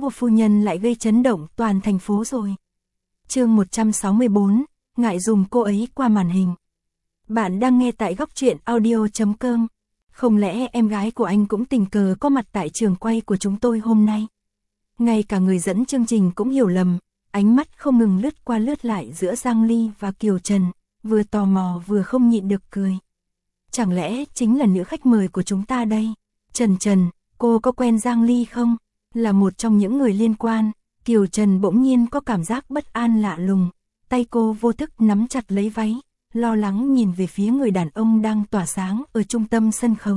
của phu nhân lại gây chấn động toàn thành phố rồi. Chương 164, ngại dùng cô ấy qua màn hình. Bạn đang nghe tại góc truyện audio.com. Không lẽ em gái của anh cũng tình cờ có mặt tại trường quay của chúng tôi hôm nay? Ngay cả người dẫn chương trình cũng hiểu lầm, ánh mắt không ngừng lướt qua lướt lại giữa Giang Ly và Kiều Trần, vừa tò mò vừa không nhịn được cười. Chẳng lẽ chính là nữ khách mời của chúng ta đây? Trần, cô có quen Giang Ly không? Là một trong những người liên quan, Kiều Trần bỗng nhiên có cảm giác bất an lạ lùng, tay cô vô thức nắm chặt lấy váy, lo lắng nhìn về phía người đàn ông đang tỏa sáng ở trung tâm sân khấu.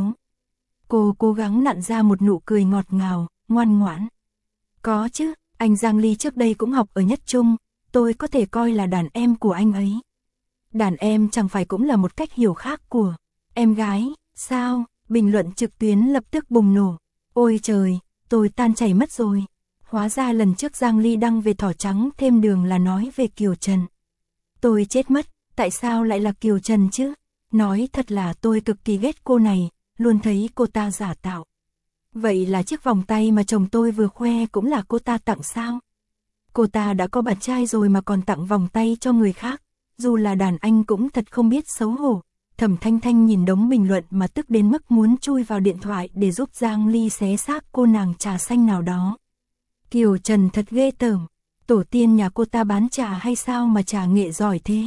Cô cố gắng nặn ra một nụ cười ngọt ngào, ngoan ngoãn. Có chứ, anh Giang Ly trước đây cũng học ở Nhất Trung, tôi có thể coi là đàn em của anh ấy. Đàn em chẳng phải cũng là một cách hiểu khác của em gái, sao? Bình luận trực tuyến lập tức bùng nổ. Ôi trời, tôi tan chảy mất rồi. Hóa ra lần trước Giang Ly đăng về thỏ trắng thêm đường là nói về Kiều Trần. Tôi chết mất, tại sao lại là Kiều Trần chứ? Nói thật là tôi cực kỳ ghét cô này, luôn thấy cô ta giả tạo. Vậy là chiếc vòng tay mà chồng tôi vừa khoe cũng là cô ta tặng sao? Cô ta đã có bạn trai rồi mà còn tặng vòng tay cho người khác, dù là đàn anh cũng thật không biết xấu hổ. Thẩm Thanh Thanh nhìn đống bình luận mà tức đến mức muốn chui vào điện thoại để giúp Giang Ly xé xác cô nàng trà xanh nào đó. Kiều Trần thật ghê tởm, tổ tiên nhà cô ta bán trà hay sao mà trà nghệ giỏi thế?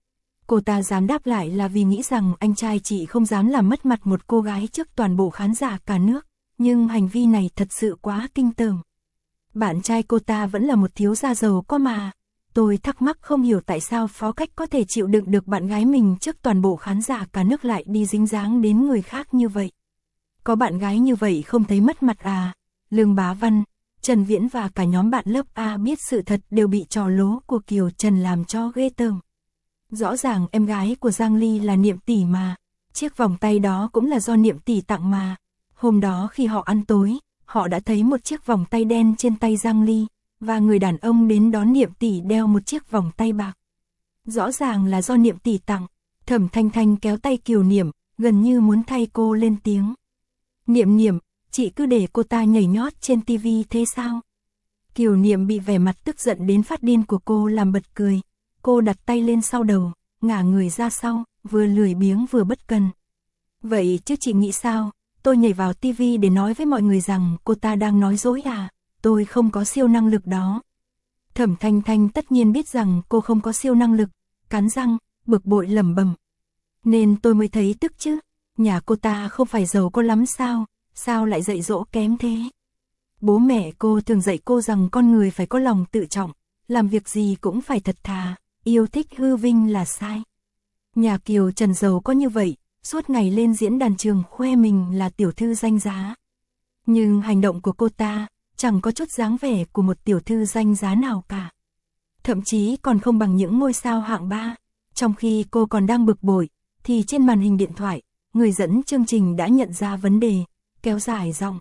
Cô ta dám đáp lại là vì nghĩ rằng anh trai chị không dám làm mất mặt một cô gái trước toàn bộ khán giả cả nước, nhưng hành vi này thật sự quá kinh tởm. Bạn trai cô ta vẫn là một thiếu gia giàu có mà. Tôi thắc mắc không hiểu tại sao Phó Cách có thể chịu đựng được bạn gái mình trước toàn bộ khán giả cả nước lại đi dính dáng đến người khác như vậy. Có bạn gái như vậy không thấy mất mặt à? Lương Bá Văn, Trần Viễn và cả nhóm bạn lớp A biết sự thật đều bị trò lố của Kiều Trần làm cho ghê tởm. Rõ ràng em gái của Giang Ly là Niệm tỷ mà, chiếc vòng tay đó cũng là do Niệm tỷ tặng mà. Hôm đó khi họ ăn tối, họ đã thấy một chiếc vòng tay đen trên tay Giang Ly, và người đàn ông đến đón Niệm tỷ đeo một chiếc vòng tay bạc. Rõ ràng là do Niệm tỷ tặng. Thẩm Thanh Thanh kéo tay Kiều Niệm, gần như muốn thay cô lên tiếng. Niệm, chị cứ để cô ta nhảy nhót trên tivi thế sao? Kiều Niệm bị vẻ mặt tức giận đến phát điên của cô làm bật cười. Cô đặt tay lên sau đầu, ngả người ra sau, vừa lười biếng vừa bất cần. Vậy chứ chị nghĩ sao? Tôi nhảy vào tivi để nói với mọi người rằng cô ta đang nói dối à? Tôi không có siêu năng lực đó. Thẩm Thanh Thanh tất nhiên biết rằng cô không có siêu năng lực, cắn răng, bực bội lẩm bẩm. Nên tôi mới thấy tức chứ, nhà cô ta không phải giàu có lắm sao, sao lại dạy dỗ kém thế? Bố mẹ cô thường dạy cô rằng con người phải có lòng tự trọng, làm việc gì cũng phải thật thà, yêu thích hư vinh là sai. Nhà Kiều Trần giàu có như vậy, suốt ngày lên diễn đàn trường khoe mình là tiểu thư danh giá. Nhưng hành động của cô ta chẳng có chút dáng vẻ của một tiểu thư danh giá nào cả. Thậm chí còn không bằng những ngôi sao hạng 3. Trong khi cô còn đang bực bội, thì trên màn hình điện thoại, người dẫn chương trình đã nhận ra vấn đề, kéo dài giọng.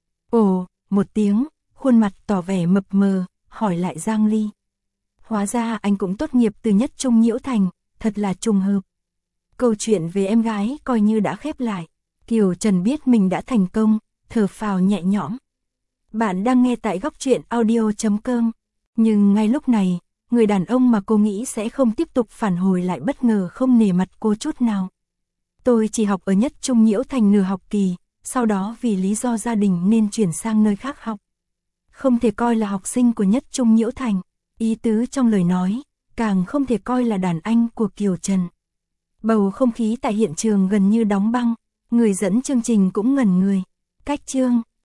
Ồ, một tiếng, khuôn mặt tỏ vẻ mập mờ, hỏi lại Giang Ly. Hóa ra anh cũng tốt nghiệp từ Nhất Trung Nhiễu Thành, thật là trùng hợp. Câu chuyện về em gái coi như đã khép lại. Kiều Trần biết mình đã thành công, thở phào nhẹ nhõm. Bạn đang nghe tại góc truyện audio.com. Nhưng ngay lúc này, người đàn ông mà cô nghĩ sẽ không tiếp tục phản hồi lại bất ngờ không nể mặt cô chút nào. Tôi chỉ học ở Nhất Trung Nhiễu Thành nửa học kỳ, sau đó vì lý do gia đình nên chuyển sang nơi khác học. Không thể coi là học sinh của Nhất Trung Nhiễu Thành, ý tứ trong lời nói, càng không thể coi là đàn anh của Kiều Trần. Bầu không khí tại hiện trường gần như đóng băng, người dẫn chương trình cũng ngẩn người. Cách chương